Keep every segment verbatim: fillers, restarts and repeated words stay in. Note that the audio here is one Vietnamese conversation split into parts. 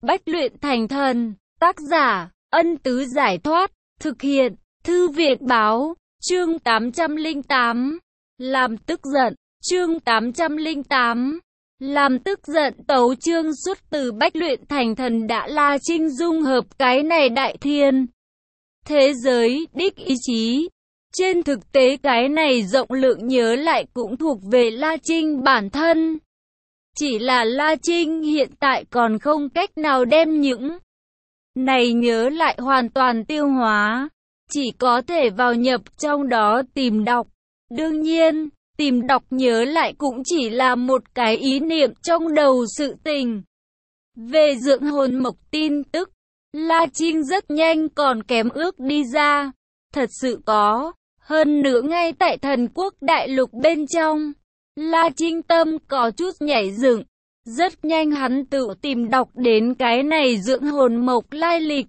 Bách luyện thành thần, tác giả, Ân Tứ Giải Thoát, thực hiện, Thư viện Báo, chương tám trăm lẻ tám, làm tức giận, chương tám trăm lẻ tám, làm tức giận. Tấu chương xuất từ Bách luyện thành thần đã La Trinh dung hợp cái này đại thiên thế giới, đích ý chí. Trên thực tế cái này rộng lượng nhớ lại cũng thuộc về La Trinh bản thân. Chỉ là La Trinh hiện tại còn không cách nào đem những này nhớ lại hoàn toàn tiêu hóa, chỉ có thể vào nhập trong đó tìm đọc. Đương nhiên, tìm đọc nhớ lại cũng chỉ là một cái ý niệm trong đầu sự tình. Về dưỡng hồn mộc tin tức, La Trinh rất nhanh còn kém ước đi ra. Thật sự có, hơn nữa ngay tại thần quốc đại lục bên trong. La Trinh tâm có chút nhảy dựng, rất nhanh hắn tự tìm đọc đến cái này dưỡng hồn mộc lai lịch.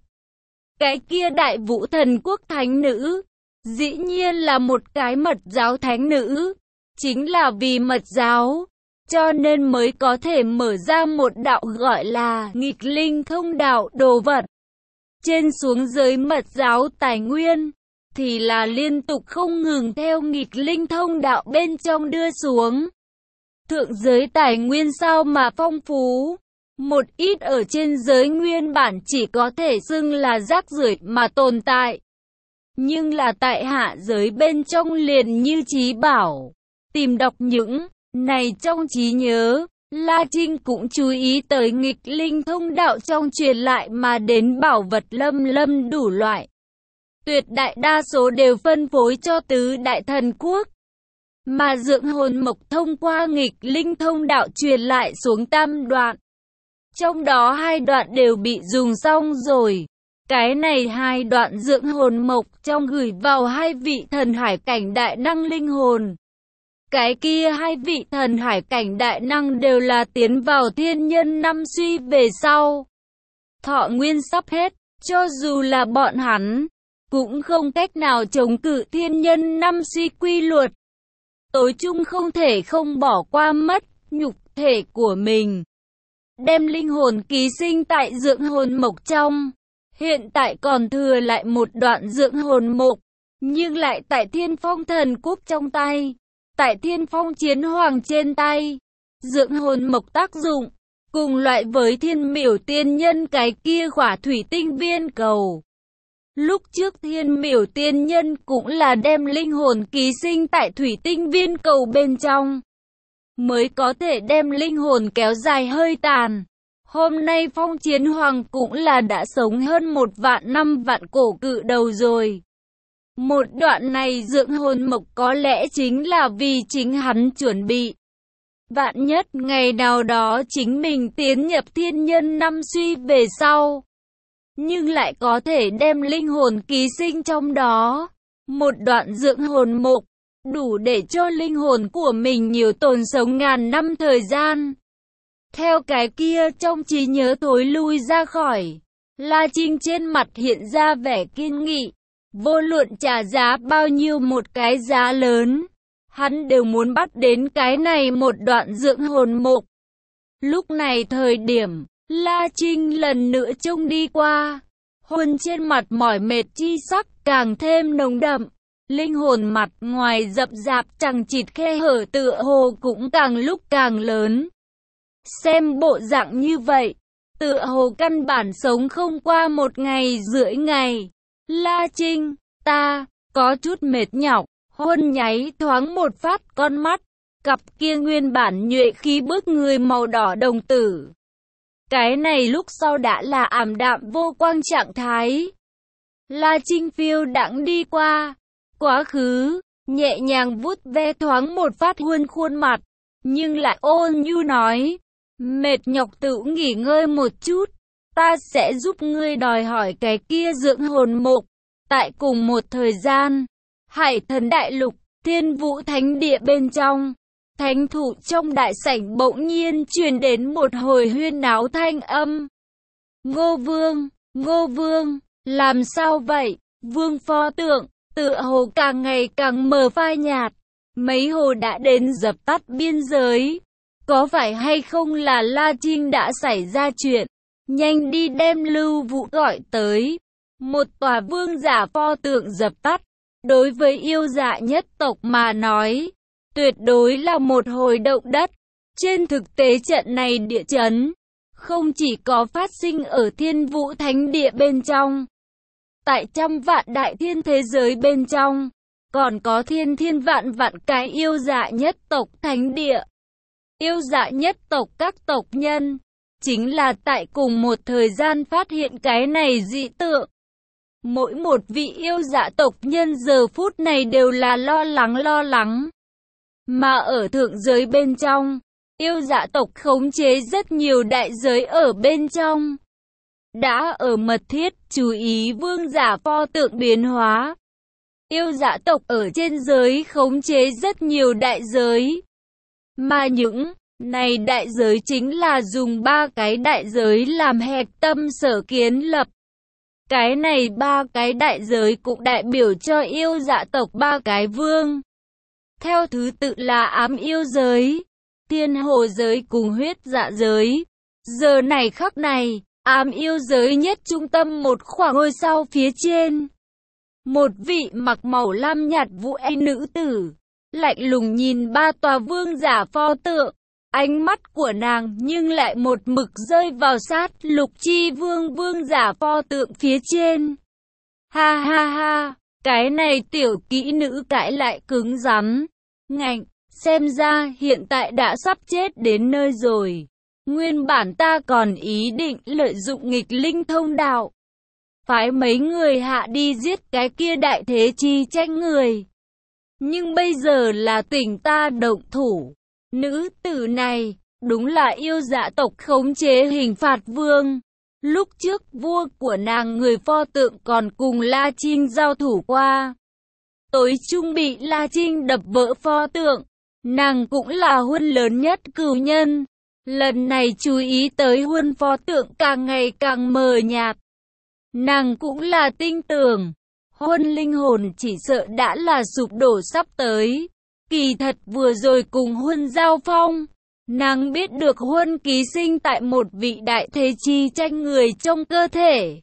Cái kia đại vũ thần quốc thánh nữ, dĩ nhiên là một cái mật giáo thánh nữ. Chính là vì mật giáo, cho nên mới có thể mở ra một đạo gọi là nghịch linh thông đạo đồ vật. Trên xuống dưới mật giáo tài nguyên, thì là liên tục không ngừng theo nghịch linh thông đạo bên trong đưa xuống. Thượng giới tài nguyên sao mà phong phú, một ít ở trên giới nguyên bản chỉ có thể xưng là rác rưởi mà tồn tại. Nhưng là tại hạ giới bên trong liền như trí bảo. Tìm đọc những này trong trí nhớ, La Trinh cũng chú ý tới nghịch linh thông đạo trong truyền lại mà đến bảo vật lâm lâm đủ loại. Tuyệt đại đa số đều phân phối cho tứ đại thần quốc. Mà dưỡng hồn mộc thông qua nghịch linh thông đạo truyền lại xuống tam đoạn. Trong đó hai đoạn đều bị dùng xong rồi. Cái này hai đoạn dưỡng hồn mộc trong gửi vào hai vị thần hải cảnh đại năng linh hồn. Cái kia hai vị thần hải cảnh đại năng đều là tiến vào thiên nhân năm suy về sau. Thọ nguyên sắp hết, cho dù là bọn hắn, cũng không cách nào chống cự thiên nhân năm suy quy luật. Tối chung không thể không bỏ qua mất nhục thể của mình. Đem linh hồn ký sinh tại dưỡng hồn mộc trong. Hiện tại còn thừa lại một đoạn dưỡng hồn mộc, nhưng lại tại thiên phong thần quốc trong tay. Tại thiên phong chiến hoàng trên tay, dưỡng hồn mộc tác dụng, cùng loại với thiên miểu tiên nhân cái kia khỏa thủy tinh viên cầu. Lúc trước thiên miểu tiên nhân cũng là đem linh hồn ký sinh tại thủy tinh viên cầu bên trong, mới có thể đem linh hồn kéo dài hơi tàn. Hôm nay phong chiến hoàng cũng là đã sống hơn một vạn năm vạn cổ cự đầu rồi. Một đoạn này dưỡng hồn mộc có lẽ chính là vì chính hắn chuẩn bị. Vạn nhất ngày nào đó chính mình tiến nhập thiên nhân năm suy về sau. Nhưng lại có thể đem linh hồn ký sinh trong đó. Một đoạn dưỡng hồn mộc, đủ để cho linh hồn của mình nhiều tồn sống ngàn năm thời gian. Theo cái kia trong trí nhớ thối lui ra khỏi, La Trinh trên mặt hiện ra vẻ kiên nghị. Vô luận trả giá bao nhiêu một cái giá lớn, hắn đều muốn bắt đến cái này một đoạn dưỡng hồn mộc. Lúc này thời điểm, La Trinh lần nữa trông đi qua, hồn trên mặt mỏi mệt chi sắc càng thêm nồng đậm. Linh hồn mặt ngoài rậm rạp chằng chịt khe hở tựa hồ cũng càng lúc càng lớn. Xem bộ dạng như vậy, tựa hồ căn bản sống không qua một ngày rưỡi ngày. La Trinh, ta, có chút mệt nhọc, hôn nháy thoáng một phát con mắt, cặp kia nguyên bản nhuệ khí bức người màu đỏ đồng tử. Cái này lúc sau đã là ảm đạm vô quang trạng thái. La Trinh phiêu đãng đi qua, quá khứ, nhẹ nhàng vuốt ve thoáng một phát huân khuôn mặt, nhưng lại ôn nhu nói, mệt nhọc tự nghỉ ngơi một chút. Ta sẽ giúp ngươi đòi hỏi cái kia dưỡng hồn mộc. Tại cùng một thời gian, Hải Thần Đại Lục, Thiên Vũ Thánh Địa bên trong, thánh thủ trong đại sảnh bỗng nhiên truyền đến một hồi huyên náo thanh âm. Ngô Vương, Ngô Vương, làm sao vậy? Vương pho tượng, tựa hồ càng ngày càng mờ phai nhạt, mấy hồ đã đến dập tắt biên giới. Có phải hay không là La Trinh đã xảy ra chuyện? nhanh đi đem Lưu Vũ gọi tới. Một tòa vương giả pho tượng dập tắt, đối với yêu dạ nhất tộc mà nói, tuyệt đối là một hồi động đất. Trên thực tế trận này địa chấn, không chỉ có phát sinh ở Thiên Vũ Thánh Địa bên trong, tại trăm vạn đại thiên thế giới bên trong, còn có thiên thiên vạn vạn cái yêu dạ nhất tộc thánh địa. Yêu dạ nhất tộc các tộc nhân, chính là tại cùng một thời gian phát hiện cái này dị tượng. Mỗi một vị yêu dạ tộc nhân giờ phút này đều là lo lắng lo lắng. Mà ở thượng giới bên trong, yêu dạ tộc khống chế rất nhiều đại giới ở bên trong. Đã ở mật thiết chú ý vương giả pho tượng biến hóa. Yêu dạ tộc ở trên giới khống chế rất nhiều đại giới. Mà những này đại giới chính là dùng ba cái đại giới làm hạch tâm sở kiến lập. Cái này ba cái đại giới cũng đại biểu cho yêu dạ tộc ba cái vương. Theo thứ tự là ám yêu giới, thiên hồ giới cùng huyết dạ giới. Giờ này khắc này, ám yêu giới nhất trung tâm một khoảng ngôi sao phía trên. Một vị mặc màu lam nhạt vũ y nữ tử, lạnh lùng nhìn ba tòa vương giả pho tượng. Ánh mắt của nàng nhưng lại một mực rơi vào sát lục chi vương vương giả pho tượng phía trên. Ha ha ha, cái này tiểu kỹ nữ cãi lại cứng rắn. Ngạnh, xem ra hiện tại đã sắp chết đến nơi rồi. Nguyên bản ta còn ý định lợi dụng nghịch linh thông đạo, phái mấy người hạ đi giết cái kia đại thế chi tranh người. Nhưng bây giờ là tỉnh ta động thủ. Nữ tử này, đúng là yêu dạ tộc khống chế hình phạt vương. Lúc trước vua của nàng người pho tượng còn cùng La Trinh giao thủ qua. Tối trung bị La Trinh đập vỡ pho tượng. Nàng cũng là huân lớn nhất cửu nhân. Lần này chú ý tới huân pho tượng càng ngày càng mờ nhạt. Nàng cũng là tin tưởng. Huân linh hồn chỉ sợ đã là sụp đổ sắp tới. Kỳ thật vừa rồi cùng Huân giao phong, nàng biết được Huân ký sinh tại một vị đại thế chi tranh người trong cơ thể.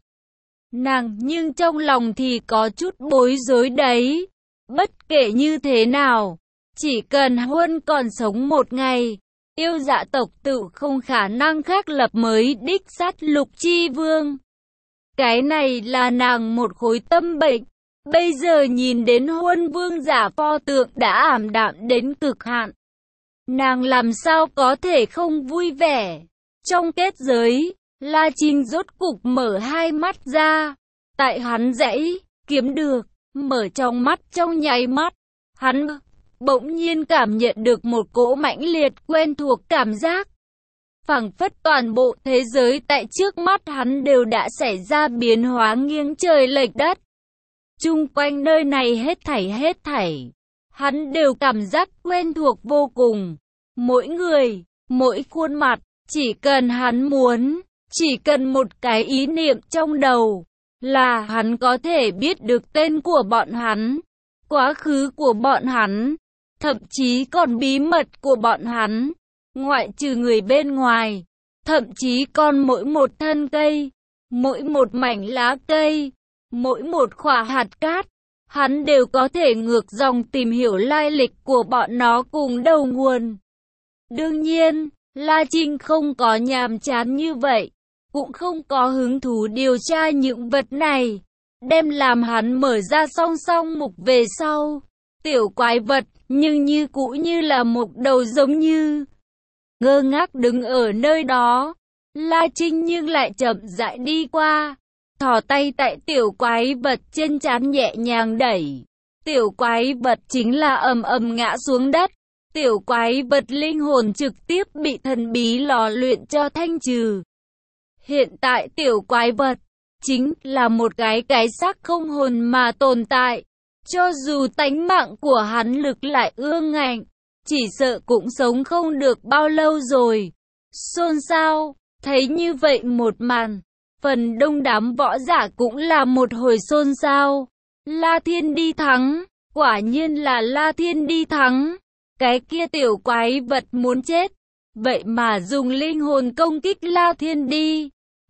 Nàng nhưng trong lòng thì có chút bối rối đấy. Bất kể như thế nào, chỉ cần Huân còn sống một ngày, yêu dạ tộc tự không khả năng khác lập mới đích sát lục chi vương. Cái này là nàng một khối tâm bệnh. Bây giờ nhìn đến Huân vương giả pho tượng đã ảm đạm đến cực hạn. Nàng làm sao có thể không vui vẻ. Trong kết giới, La Trinh rốt cục mở hai mắt ra. Tại hắn dãy, kiếm được, mở trong mắt trong nháy mắt. Hắn bỗng nhiên cảm nhận được một cỗ mãnh liệt quen thuộc cảm giác. Phảng phất toàn bộ thế giới tại trước mắt hắn đều đã xảy ra biến hóa nghiêng trời lệch đất. Chung quanh nơi này hết thảy hết thảy, hắn đều cảm giác quen thuộc vô cùng. Mỗi người, mỗi khuôn mặt, chỉ cần hắn muốn, chỉ cần một cái ý niệm trong đầu, là hắn có thể biết được tên của bọn hắn, quá khứ của bọn hắn, thậm chí còn bí mật của bọn hắn, ngoại trừ người bên ngoài, thậm chí còn mỗi một thân cây, mỗi một mảnh lá cây, mỗi một khỏa hạt cát, hắn đều có thể ngược dòng tìm hiểu lai lịch của bọn nó cùng đầu nguồn. Đương nhiên, La Trinh không có nhàm chán như vậy, cũng không có hứng thú điều tra những vật này, đem làm hắn mở ra song song mục về sau. Tiểu quái vật, nhưng như cũ như là một đầu giống như ngơ ngác đứng ở nơi đó. La Trinh nhưng lại chậm rãi đi qua, thò tay tại tiểu quái vật trên trán nhẹ nhàng đẩy. Tiểu quái vật chính là ầm ầm ngã xuống đất. Tiểu quái vật linh hồn trực tiếp bị thần bí lò luyện cho thanh trừ. Hiện tại tiểu quái vật chính là một cái cái xác không hồn mà tồn tại. Cho dù tánh mạng của hắn lực lại ương ngạnh, chỉ sợ cũng sống không được bao lâu rồi. Xôn xao, thấy như vậy một màn, phần đông đám võ giả cũng là một hồi xôn xao. La Thiên đi thắng, quả nhiên là La Thiên đi thắng. Cái kia tiểu quái vật muốn chết, vậy mà dùng linh hồn công kích La Thiên đi.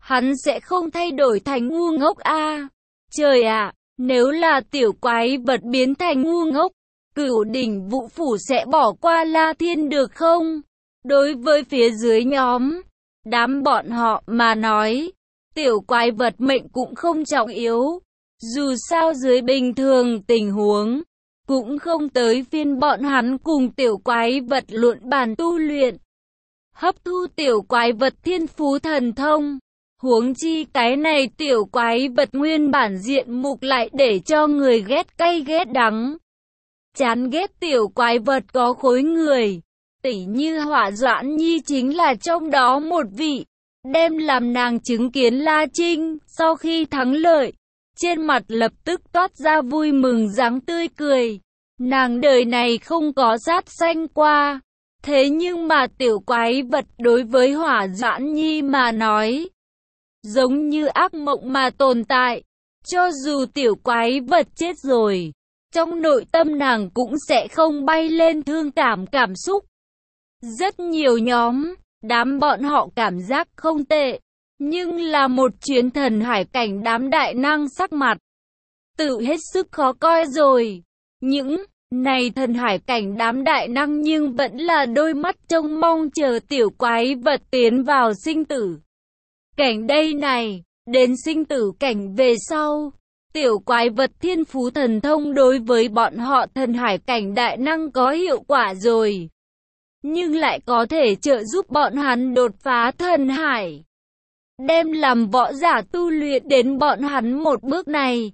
hắn sẽ không thay đổi thành ngu ngốc a. Trời ạ, nếu là tiểu quái vật biến thành ngu ngốc, Cửu đỉnh vũ phủ sẽ bỏ qua La Thiên được không? Đối với phía dưới nhóm, đám bọn họ mà nói, tiểu quái vật mệnh cũng không trọng yếu. Dù sao dưới bình thường tình huống, cũng không tới phiên bọn hắn cùng tiểu quái vật luận bàn tu luyện. Hấp thu tiểu quái vật thiên phú thần thông. Huống chi cái này tiểu quái vật nguyên bản diện mục lại để cho người ghét cay ghét đắng. Chán ghét tiểu quái vật có khối người. Tỉ như Hỏa Doãn Nhi chính là trong đó một vị. Đem làm nàng chứng kiến La Trinh, sau khi thắng lợi, trên mặt lập tức toát ra vui mừng dáng tươi cười. Nàng đời này không có sát sanh qua. Thế nhưng mà tiểu quái vật đối với Hỏa Doãn Nhi mà nói, giống như ác mộng mà tồn tại. Cho dù tiểu quái vật chết rồi, trong nội tâm nàng cũng sẽ không bay lên thương cảm cảm xúc. Rất nhiều nhóm, đám bọn họ cảm giác không tệ, nhưng là một chuyến thần hải cảnh đám đại năng sắc mặt tự hết sức khó coi rồi. Những này thần hải cảnh đám đại năng nhưng vẫn là đôi mắt trông mong chờ tiểu quái vật tiến vào sinh tử cảnh đây này. Đến sinh tử cảnh về sau, tiểu quái vật thiên phú thần thông đối với bọn họ thần hải cảnh đại năng có hiệu quả rồi, nhưng lại có thể trợ giúp bọn hắn đột phá thần hải, đem làm võ giả tu luyện đến bọn hắn một bước này.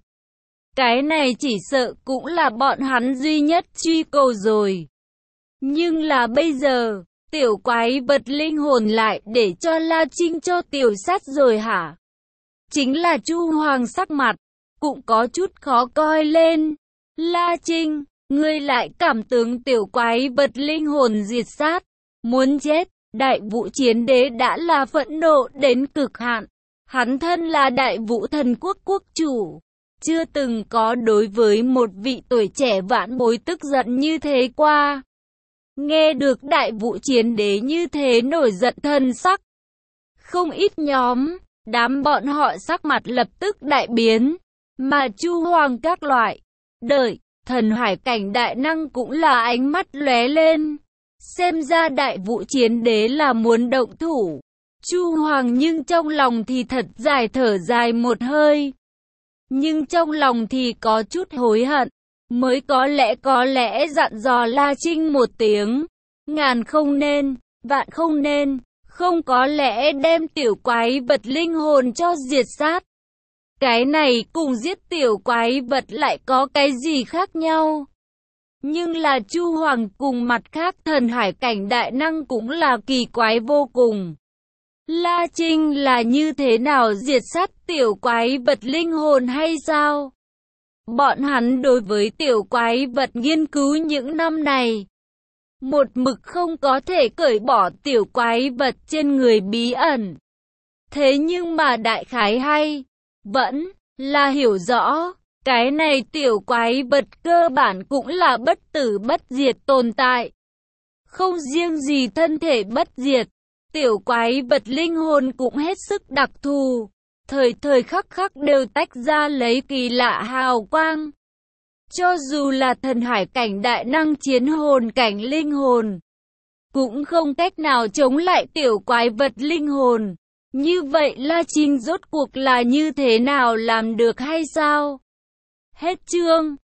Cái này chỉ sợ cũng là bọn hắn duy nhất truy cầu rồi. Nhưng là bây giờ, tiểu quái vật linh hồn lại để cho La Trinh cho tiểu sát rồi hả? Chính là Chu Hoàng sắc mặt, cũng có chút khó coi lên. La Trinh, ngươi lại cảm tướng tiểu quái vật linh hồn diệt sát, muốn chết. Đại Vũ Chiến Đế đã là phẫn nộ đến cực hạn. Hắn thân là Đại Vũ Thần Quốc quốc chủ, chưa từng có đối với một vị tuổi trẻ vãn bối tức giận như thế qua. Nghe được Đại Vũ Chiến Đế như thế nổi giận thân sắc, không ít nhóm, đám bọn họ sắc mặt lập tức đại biến, mà Chu Hoàng các loại, đợi, thần hải cảnh đại năng cũng là ánh mắt lóe lên. Xem ra Đại Vũ Chiến Đế là muốn động thủ. Chu Hoàng nhưng trong lòng thì thật dài thở dài một hơi. Nhưng trong lòng thì có chút hối hận. Mới có lẽ có lẽ dặn dò La Trinh một tiếng. Ngàn không nên, vạn không nên. Không có lẽ đem tiểu quái vật linh hồn cho diệt sát. Cái này cùng giết tiểu quái vật lại có cái gì khác nhau? Nhưng là Chu Hoàng cùng mặt khác thần hải cảnh đại năng cũng là kỳ quái vô cùng. La Trinh là như thế nào diệt sát tiểu quái vật linh hồn hay sao? Bọn hắn đối với tiểu quái vật nghiên cứu những năm này, một mực không có thể cởi bỏ tiểu quái vật trên người bí ẩn. Thế nhưng mà đại khái hay, vẫn là hiểu rõ. Cái này tiểu quái vật cơ bản cũng là bất tử bất diệt tồn tại. Không riêng gì thân thể bất diệt, tiểu quái vật linh hồn cũng hết sức đặc thù. Thời thời khắc khắc đều tách ra lấy kỳ lạ hào quang. Cho dù là thần hải cảnh đại năng chiến hồn cảnh linh hồn, cũng không cách nào chống lại tiểu quái vật linh hồn. Như vậy La Trinh rốt cuộc là như thế nào làm được hay sao? Hết chương.